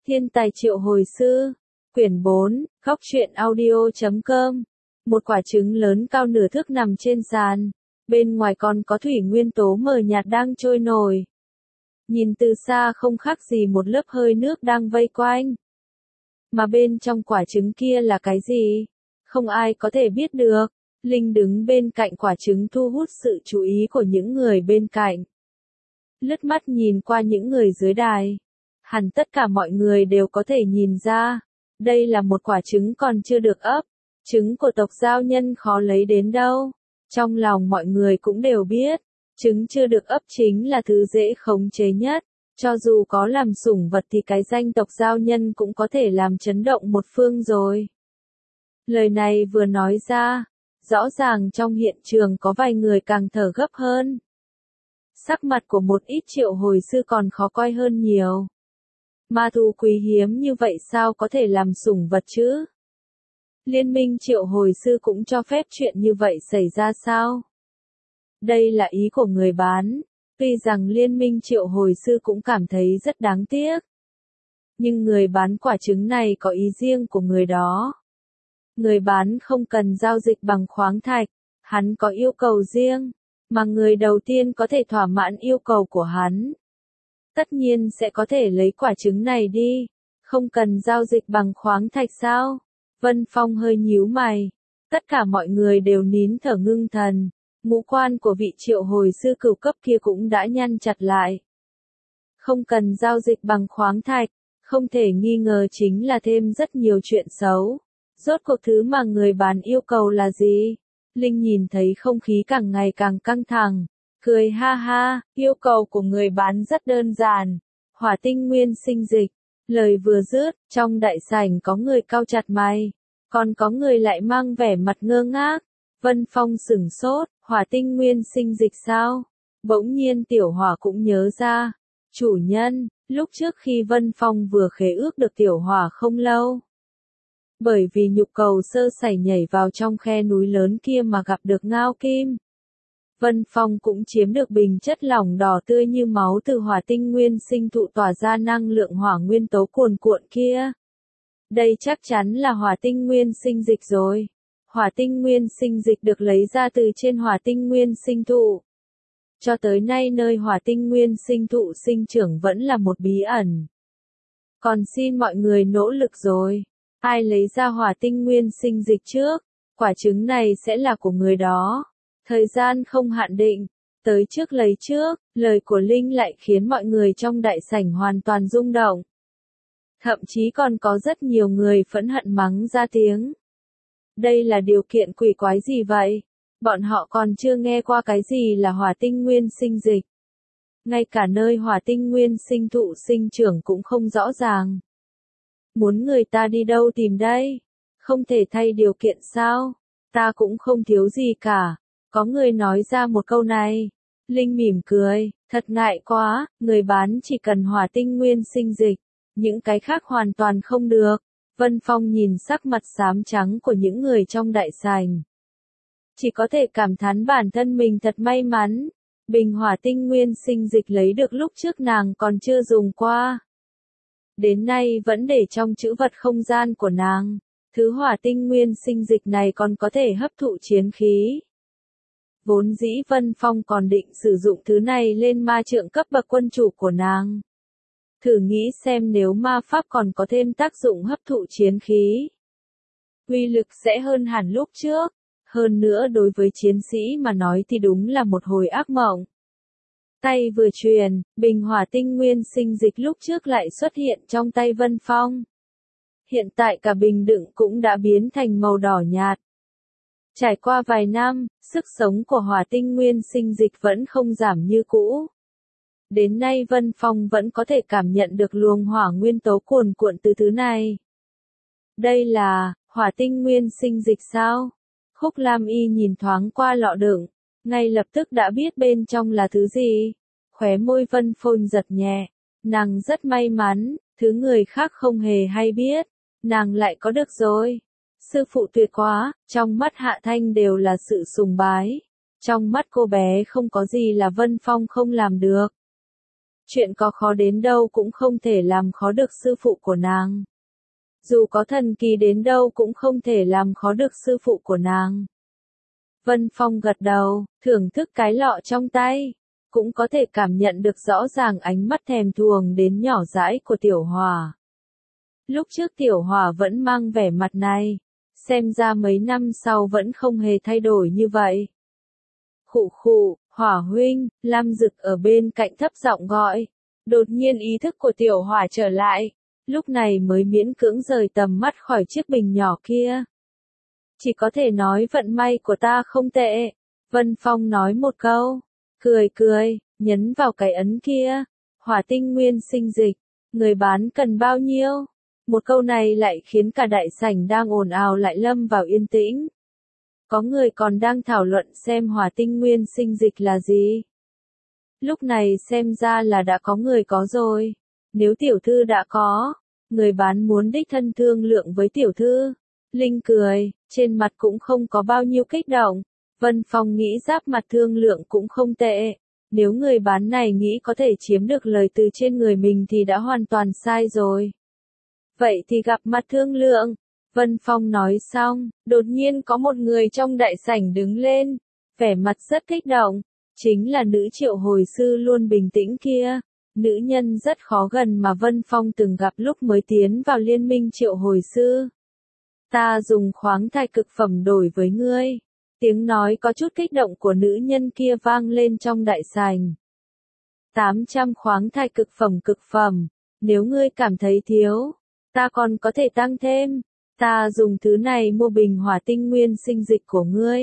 Thiên tài triệu hồi sư, quyển 4, góc truyện audio.com. Một quả trứng lớn cao nửa thước nằm trên sàn, bên ngoài còn có thủy nguyên tố mờ nhạt đang trôi nổi. Nhìn từ xa không khác gì một lớp hơi nước đang vây quanh. Mà bên trong quả trứng kia là cái gì? Không ai có thể biết được. Linh đứng bên cạnh quả trứng thu hút sự chú ý của những người bên cạnh. Lướt mắt nhìn qua những người dưới đài. Hẳn tất cả mọi người đều có thể nhìn ra. Đây là một quả trứng còn chưa được ấp. Trứng của tộc giao nhân khó lấy đến đâu. Trong lòng mọi người cũng đều biết. Trứng chưa được ấp chính là thứ dễ khống chế nhất. Cho dù có làm sủng vật thì cái danh tộc giao nhân cũng có thể làm chấn động một phương rồi. Lời này vừa nói ra, rõ ràng trong hiện trường có vài người càng thở gấp hơn. Sắc mặt của một ít triệu hồi sư còn khó coi hơn nhiều. Ma thú quý hiếm như vậy sao có thể làm sủng vật chứ? Liên minh triệu hồi sư cũng cho phép chuyện như vậy xảy ra sao? Đây là ý của người bán. Tuy rằng liên minh triệu hồi sư cũng cảm thấy rất đáng tiếc. Nhưng người bán quả trứng này có ý riêng của người đó. Người bán không cần giao dịch bằng khoáng thạch, hắn có yêu cầu riêng, mà người đầu tiên có thể thỏa mãn yêu cầu của hắn. Tất nhiên sẽ có thể lấy quả trứng này đi, không cần giao dịch bằng khoáng thạch sao? Vân Phong hơi nhíu mày, tất cả mọi người đều nín thở ngưng thần, ngũ quan của vị triệu hồi sư cửu cấp kia cũng đã nhăn chặt lại. Không cần giao dịch bằng khoáng thạch, không thể nghi ngờ chính là thêm rất nhiều chuyện xấu. Rốt cuộc thứ mà người bán yêu cầu là gì? Linh nhìn thấy không khí càng ngày càng căng thẳng, cười ha ha, yêu cầu của người bán rất đơn giản, hỏa tinh nguyên sinh dịch. Lời vừa dứt, trong đại sảnh có người cau chặt mày, còn có người lại mang vẻ mặt ngơ ngác. Vân Phong sửng sốt, hỏa tinh nguyên sinh dịch sao? Bỗng nhiên Tiểu Hỏa cũng nhớ ra, chủ nhân, lúc trước khi Vân Phong vừa khế ước được Tiểu Hỏa không lâu. Bởi vì nhục cầu sơ sẩy nhảy vào trong khe núi lớn kia mà gặp được Ngao Kim. Vân Phong cũng chiếm được bình chất lỏng đỏ tươi như máu từ hỏa tinh nguyên sinh thụ tỏa ra năng lượng hỏa nguyên tố cuồn cuộn kia. Đây chắc chắn là hỏa tinh nguyên sinh dịch rồi. Hỏa tinh nguyên sinh dịch được lấy ra từ trên hỏa tinh nguyên sinh thụ. Cho tới nay nơi hỏa tinh nguyên sinh thụ sinh trưởng vẫn là một bí ẩn. Còn xin mọi người nỗ lực rồi. Ai lấy ra hỏa tinh nguyên sinh dịch trước, quả trứng này sẽ là của người đó. Thời gian không hạn định, tới trước lấy trước, lời của Linh lại khiến mọi người trong đại sảnh hoàn toàn rung động. Thậm chí còn có rất nhiều người phẫn hận mắng ra tiếng. Đây là điều kiện quỷ quái gì vậy? Bọn họ còn chưa nghe qua cái gì là hỏa tinh nguyên sinh dịch. Ngay cả nơi hỏa tinh nguyên sinh thụ sinh trưởng cũng không rõ ràng. Muốn người ta đi đâu tìm đây? Không thể thay điều kiện sao? Ta cũng không thiếu gì cả. Có người nói ra một câu này. Linh mỉm cười, thật ngại quá, người bán chỉ cần hỏa tinh nguyên sinh dịch. Những cái khác hoàn toàn không được. Vân Phong nhìn sắc mặt xám trắng của những người trong đại sảnh. Chỉ có thể cảm thán bản thân mình thật may mắn. Bình hỏa tinh nguyên sinh dịch lấy được lúc trước nàng còn chưa dùng qua. Đến nay vẫn để trong trữ vật không gian của nàng. Thứ hỏa tinh nguyên sinh dịch này còn có thể hấp thụ chiến khí. Vốn dĩ Vân Phong còn định sử dụng thứ này lên ma trượng cấp bậc quân chủ của nàng. Thử nghĩ xem nếu ma pháp còn có thêm tác dụng hấp thụ chiến khí. Uy lực sẽ hơn hẳn lúc trước. Hơn nữa đối với chiến sĩ mà nói thì đúng là một hồi ác mộng. Tay vừa truyền, bình hỏa tinh nguyên sinh dịch lúc trước lại xuất hiện trong tay Vân Phong. Hiện tại cả bình đựng cũng đã biến thành màu đỏ nhạt. Trải qua vài năm, sức sống của hỏa tinh nguyên sinh dịch vẫn không giảm như cũ. Đến nay Vân Phong vẫn có thể cảm nhận được luồng hỏa nguyên tố cuồn cuộn từ thứ này. Đây là hỏa tinh nguyên sinh dịch sao? Khúc Lam Y nhìn thoáng qua lọ đựng, ngay lập tức đã biết bên trong là thứ gì. Khóe môi Vân Phong giật nhẹ, nàng rất may mắn, thứ người khác không hề hay biết, nàng lại có được rồi. Sư phụ tuyệt quá, trong mắt Hạ Thanh đều là sự sùng bái. Trong mắt cô bé không có gì là Vân Phong không làm được. Chuyện có khó đến đâu cũng không thể làm khó được sư phụ của nàng. Dù có thần kỳ đến đâu cũng không thể làm khó được sư phụ của nàng. Vân Phong gật đầu, thưởng thức cái lọ trong tay. Cũng có thể cảm nhận được rõ ràng ánh mắt thèm thuồng đến nhỏ dãi của Tiểu Hỏa. Lúc trước Tiểu Hỏa vẫn mang vẻ mặt này, xem ra mấy năm sau vẫn không hề thay đổi như vậy. Khụ khụ, Hỏa huynh, Lam Dực ở bên cạnh thấp giọng gọi. Đột nhiên ý thức của Tiểu Hỏa trở lại, lúc này mới miễn cưỡng rời tầm mắt khỏi chiếc bình nhỏ kia. Chỉ có thể nói vận may của ta không tệ. Vân Phong nói một câu, cười cười, nhấn vào cái ấn kia. Hỏa tinh nguyên sinh dịch, người bán cần bao nhiêu? Một câu này lại khiến cả đại sảnh đang ồn ào lại lâm vào yên tĩnh. Có người còn đang thảo luận xem hỏa tinh nguyên sinh dịch là gì. Lúc này xem ra là đã có người có rồi. Nếu tiểu thư đã có, người bán muốn đích thân thương lượng với tiểu thư. Linh cười, trên mặt cũng không có bao nhiêu kích động. Vân Phong nghĩ giáp mặt thương lượng cũng không tệ. Nếu người bán này nghĩ có thể chiếm được lời từ trên người mình thì đã hoàn toàn sai rồi. Vậy thì gặp mặt thương lượng. Vân Phong nói xong, đột nhiên có một người trong đại sảnh đứng lên, vẻ mặt rất kích động. Chính là nữ triệu hồi sư luôn bình tĩnh kia. Nữ nhân rất khó gần mà Vân Phong từng gặp lúc mới tiến vào liên minh triệu hồi sư. Ta dùng khoáng thạch cực phẩm đổi với ngươi. Tiếng nói có chút kích động của nữ nhân kia vang lên trong đại sảnh. 800 khoáng thạch cực phẩm, nếu ngươi cảm thấy thiếu, ta còn có thể tăng thêm. Ta dùng thứ này mua bình hỏa tinh nguyên sinh dịch của ngươi.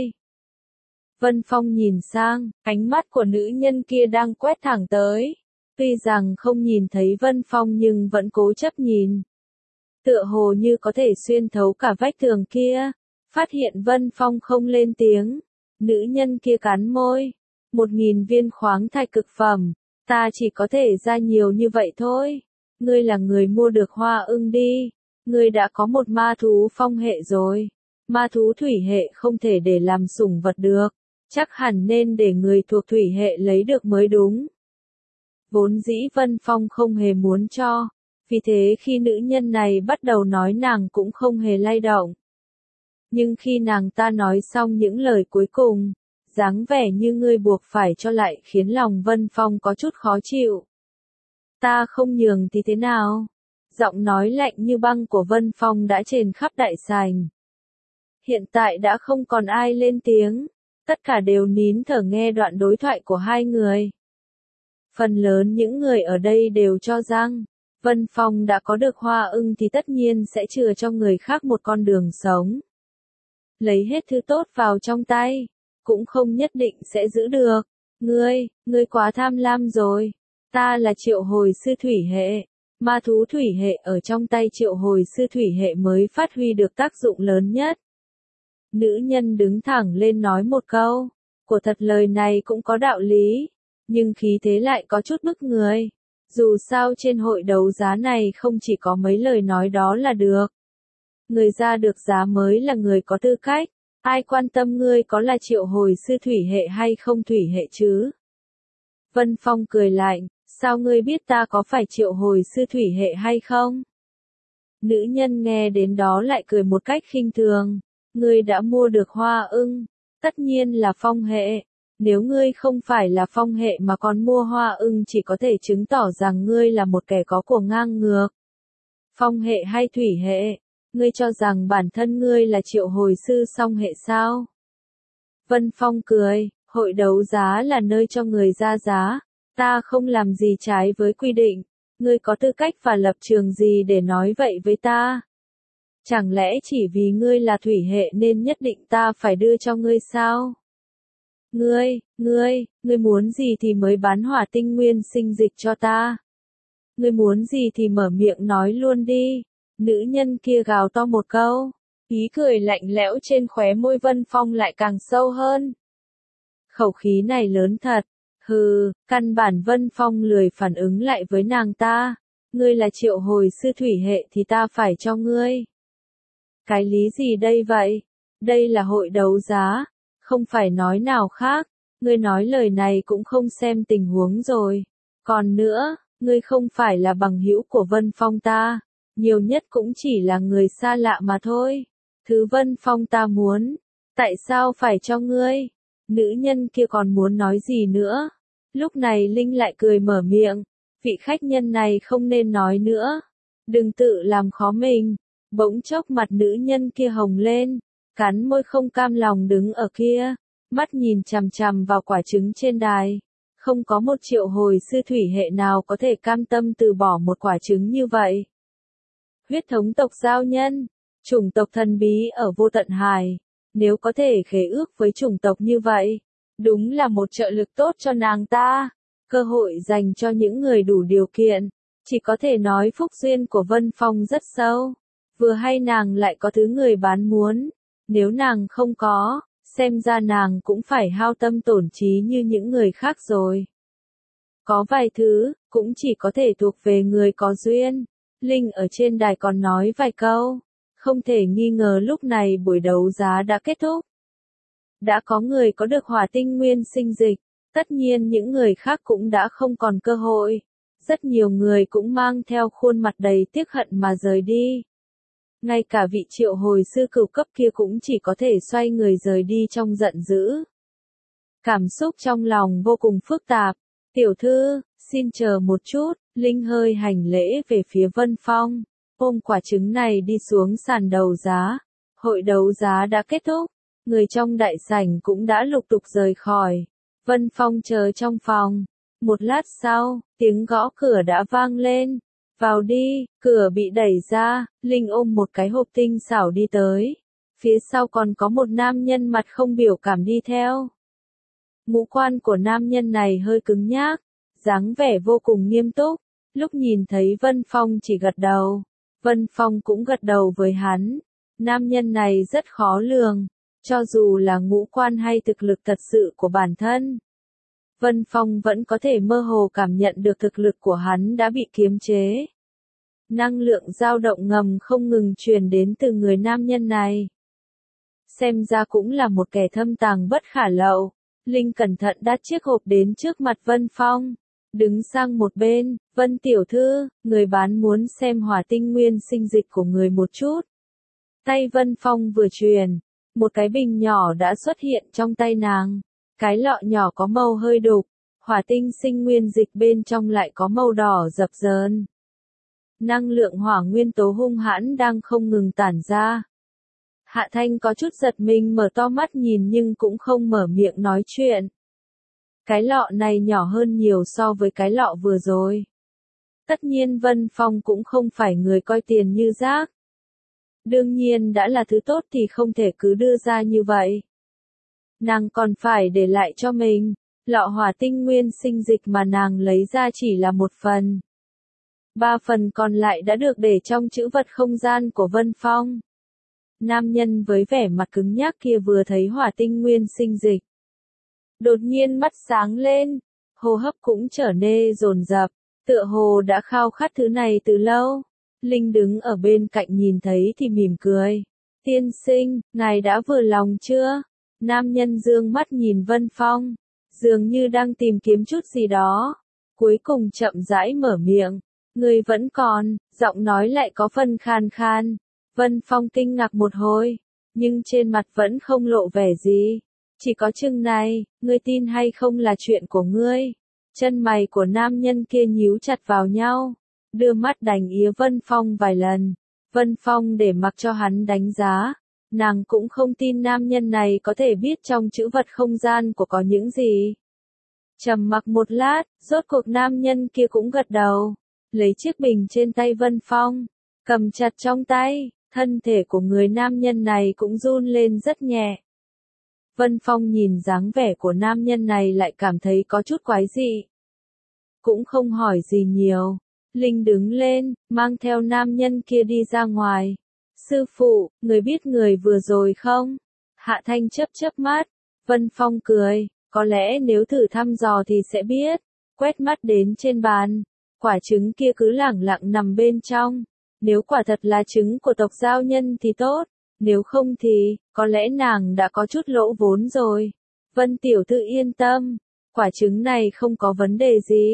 Vân Phong nhìn sang, ánh mắt của nữ nhân kia đang quét thẳng tới. Tuy rằng không nhìn thấy Vân Phong nhưng vẫn cố chấp nhìn. Tựa hồ như có thể xuyên thấu cả vách tường kia. Phát hiện Vân Phong không lên tiếng. Nữ nhân kia cắn môi. 1000 viên khoáng thạch cực phẩm. Ta chỉ có thể ra nhiều như vậy thôi. Ngươi là người mua được hoa ưng đi. Ngươi đã có một ma thú phong hệ rồi. Ma thú thủy hệ không thể để làm sủng vật được. Chắc hẳn nên để người thuộc thủy hệ lấy được mới đúng. Vốn dĩ Vân Phong không hề muốn cho. Vì thế khi nữ nhân này bắt đầu nói nàng cũng không hề lay động. Nhưng khi nàng ta nói xong những lời cuối cùng, dáng vẻ như ngươi buộc phải cho lại khiến lòng Vân Phong có chút khó chịu. Ta không nhường thì thế nào? Giọng nói lạnh như băng của Vân Phong đã trên khắp đại sảnh. Hiện tại đã không còn ai lên tiếng, tất cả đều nín thở nghe đoạn đối thoại của hai người. Phần lớn những người ở đây đều cho rằng, Vân Phong đã có được hoa ưng thì tất nhiên sẽ chừa cho người khác một con đường sống. Lấy hết thứ tốt vào trong tay, cũng không nhất định sẽ giữ được. Ngươi quá tham lam rồi. Ta là triệu hồi sư thủy hệ. Ma thú thủy hệ ở trong tay triệu hồi sư thủy hệ mới phát huy được tác dụng lớn nhất. Nữ nhân đứng thẳng lên nói một câu. Của thật lời này cũng có đạo lý. Nhưng khí thế lại có chút bức người. Dù sao trên hội đấu giá này không chỉ có mấy lời nói đó là được. Người ra được giá mới là người có tư cách. Ai quan tâm ngươi có là triệu hồi sư thủy hệ hay không thủy hệ chứ? Vân Phong cười lạnh, sao ngươi biết ta có phải triệu hồi sư thủy hệ hay không? Nữ nhân nghe đến đó lại cười một cách khinh thường. Ngươi đã mua được hoa ưng, tất nhiên là phong hệ. Nếu ngươi không phải là phong hệ mà còn mua hoa ưng chỉ có thể chứng tỏ rằng ngươi là một kẻ có của ngang ngược. Phong hệ hay thủy hệ? Ngươi cho rằng bản thân ngươi là triệu hồi sư song hệ sao? Vân Phong cười, hội đấu giá là nơi cho người ra giá. Ta không làm gì trái với quy định. Ngươi có tư cách và lập trường gì để nói vậy với ta? Chẳng lẽ chỉ vì ngươi là thủy hệ nên nhất định ta phải đưa cho ngươi sao? Ngươi muốn gì thì mới bán hỏa tinh nguyên sinh dịch cho ta. Ngươi muốn gì thì mở miệng nói luôn đi. Nữ nhân kia gào to một câu. Ý cười lạnh lẽo trên khóe môi Vân Phong lại càng sâu hơn. Khẩu khí này lớn thật. Hừ, căn bản Vân Phong lười phản ứng lại với nàng ta. Ngươi là triệu hồi sư thủy hệ thì ta phải cho ngươi. Cái lý gì đây vậy? Đây là hội đấu giá. Không phải nói nào khác. Ngươi nói lời này cũng không xem tình huống rồi. Còn nữa, ngươi không phải là bằng hữu của Vân Phong ta, nhiều nhất cũng chỉ là người xa lạ mà thôi. Thứ Vân Phong ta muốn, tại sao phải cho ngươi? Nữ nhân kia còn muốn nói gì nữa? Lúc này Linh lại cười mở miệng, vị khách nhân này không nên nói nữa. Đừng tự làm khó mình. Bỗng chốc mặt nữ nhân kia hồng lên, cắn môi không cam lòng đứng ở kia, mắt nhìn chằm chằm vào quả trứng trên đài. Không có một triệu hồi sư thủy hệ nào có thể cam tâm từ bỏ một quả trứng như vậy. Huyết thống tộc giao nhân, chủng tộc thần bí ở vô tận hải, nếu có thể khế ước với chủng tộc như vậy, đúng là một trợ lực tốt cho nàng ta, cơ hội dành cho những người đủ điều kiện, chỉ có thể nói phúc duyên của Vân Phong rất sâu, vừa hay nàng lại có thứ người bán muốn, nếu nàng không có, xem ra nàng cũng phải hao tâm tổn trí như những người khác rồi. Có vài thứ, cũng chỉ có thể thuộc về người có duyên. Linh ở trên đài còn nói vài câu. Không thể nghi ngờ lúc này buổi đấu giá đã kết thúc. Đã có người có được hỏa tinh nguyên sinh dịch, tất nhiên những người khác cũng đã không còn cơ hội. Rất nhiều người cũng mang theo khuôn mặt đầy tiếc hận mà rời đi. Ngay cả vị triệu hồi sư cửu cấp kia cũng chỉ có thể xoay người rời đi trong giận dữ. Cảm xúc trong lòng vô cùng phức tạp. Tiểu thư, xin chờ một chút, Linh hơi hành lễ về phía Vân Phong, ôm quả trứng này đi xuống sàn đấu giá. Hội đấu giá đã kết thúc, người trong đại sảnh cũng đã lục tục rời khỏi. Vân Phong chờ trong phòng. Một lát sau, tiếng gõ cửa đã vang lên. Vào đi, cửa bị đẩy ra, Linh ôm một cái hộp tinh xảo đi tới. Phía sau còn có một nam nhân mặt không biểu cảm đi theo. Ngũ quan của nam nhân này hơi cứng nhác, dáng vẻ vô cùng nghiêm túc. Lúc nhìn thấy Vân Phong chỉ gật đầu. Vân Phong cũng gật đầu với hắn. Nam nhân này rất khó lường, cho dù là ngũ quan hay thực lực thật sự của bản thân. Vân Phong vẫn có thể mơ hồ cảm nhận được thực lực của hắn đã bị kiềm chế. Năng lượng dao động ngầm không ngừng truyền đến từ người nam nhân này. Xem ra cũng là một kẻ thâm tàng bất khả lậu. Linh cẩn thận đặt chiếc hộp đến trước mặt Vân Phong. Đứng sang một bên, Vân tiểu thư, người bán muốn xem hỏa tinh nguyên sinh dịch của người một chút. Tay Vân Phong vừa truyền, một cái bình nhỏ đã xuất hiện trong tay nàng. Cái lọ nhỏ có màu hơi đục, hỏa tinh sinh nguyên dịch bên trong lại có màu đỏ dập dờn. Năng lượng hỏa nguyên tố hung hãn đang không ngừng tản ra. Hạ Thanh có chút giật mình mở to mắt nhìn nhưng cũng không mở miệng nói chuyện. Cái lọ này nhỏ hơn nhiều so với cái lọ vừa rồi. Tất nhiên Vân Phong cũng không phải người coi tiền như rác. Đương nhiên đã là thứ tốt thì không thể cứ đưa ra như vậy. Nàng còn phải để lại cho mình. Lọ hỏa tinh nguyên sinh dịch mà nàng lấy ra chỉ là một phần. 3 phần còn lại đã được để trong trữ vật không gian của Vân Phong. Nam nhân với vẻ mặt cứng nhắc kia vừa thấy hỏa tinh nguyên sinh dịch. Đột nhiên mắt sáng lên, hô hấp cũng trở nên dồn dập, tựa hồ đã khao khát thứ này từ lâu. Linh đứng ở bên cạnh nhìn thấy thì mỉm cười. Tiên sinh, ngài đã vừa lòng chưa? Nam nhân dương mắt nhìn Vân Phong, dường như đang tìm kiếm chút gì đó. Cuối cùng chậm rãi mở miệng. Người vẫn còn, giọng nói lại có phần khan khan. Vân Phong kinh ngạc một hồi, nhưng trên mặt vẫn không lộ vẻ gì. Chỉ có chừng này, ngươi tin hay không là chuyện của ngươi. Chân mày của nam nhân kia nhíu chặt vào nhau, đưa mắt đánh ía Vân Phong vài lần. Vân Phong để mặc cho hắn đánh giá. Nàng cũng không tin nam nhân này có thể biết trong trữ vật không gian của có những gì. Trầm mặc một lát, rốt cuộc nam nhân kia cũng gật đầu. Lấy chiếc bình trên tay Vân Phong, cầm chặt trong tay, thân thể của người nam nhân này cũng run lên rất nhẹ. Vân Phong nhìn dáng vẻ của nam nhân này lại cảm thấy có chút quái dị. Cũng không hỏi gì nhiều. Linh đứng lên, mang theo nam nhân kia đi ra ngoài. Sư phụ, người biết người vừa rồi không? Hạ Thanh chớp chớp mắt. Vân Phong cười, có lẽ nếu thử thăm dò thì sẽ biết. Quét mắt đến trên bàn. Quả trứng kia cứ lẳng lặng nằm bên trong. Nếu quả thật là trứng của tộc giao nhân thì tốt. Nếu không thì, có lẽ nàng đã có chút lỗ vốn rồi. Vân tiểu thư yên tâm. Quả trứng này không có vấn đề gì.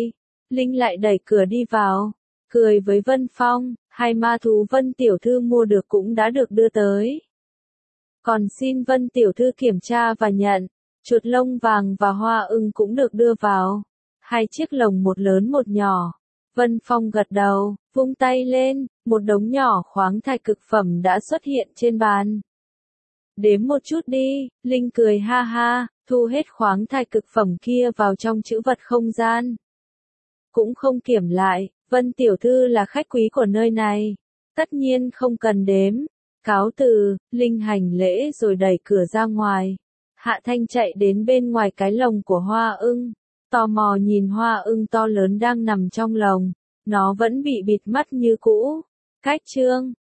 Linh lại đẩy cửa đi vào, cười với Vân Phong, hai ma thú Vân tiểu thư mua được cũng đã được đưa tới. Còn xin Vân tiểu thư kiểm tra và nhận, chuột lông vàng và hoa ưng cũng được đưa vào. Hai chiếc lồng một lớn một nhỏ. Vân Phong gật đầu, vung tay lên, một đống nhỏ khoáng thạch cực phẩm đã xuất hiện trên bàn. Đếm một chút đi, Linh cười ha ha, thu hết khoáng thạch cực phẩm kia vào trong trữ vật không gian. Cũng không kiểm lại, Vân tiểu thư là khách quý của nơi này. Tất nhiên không cần đếm. Cáo từ, Linh hành lễ rồi đẩy cửa ra ngoài. Hạ Thanh chạy đến bên ngoài cái lồng của hoa ưng. Tò mò nhìn hoa ưng to lớn đang nằm trong lồng. Nó vẫn bị bịt mắt như cũ. Cách chương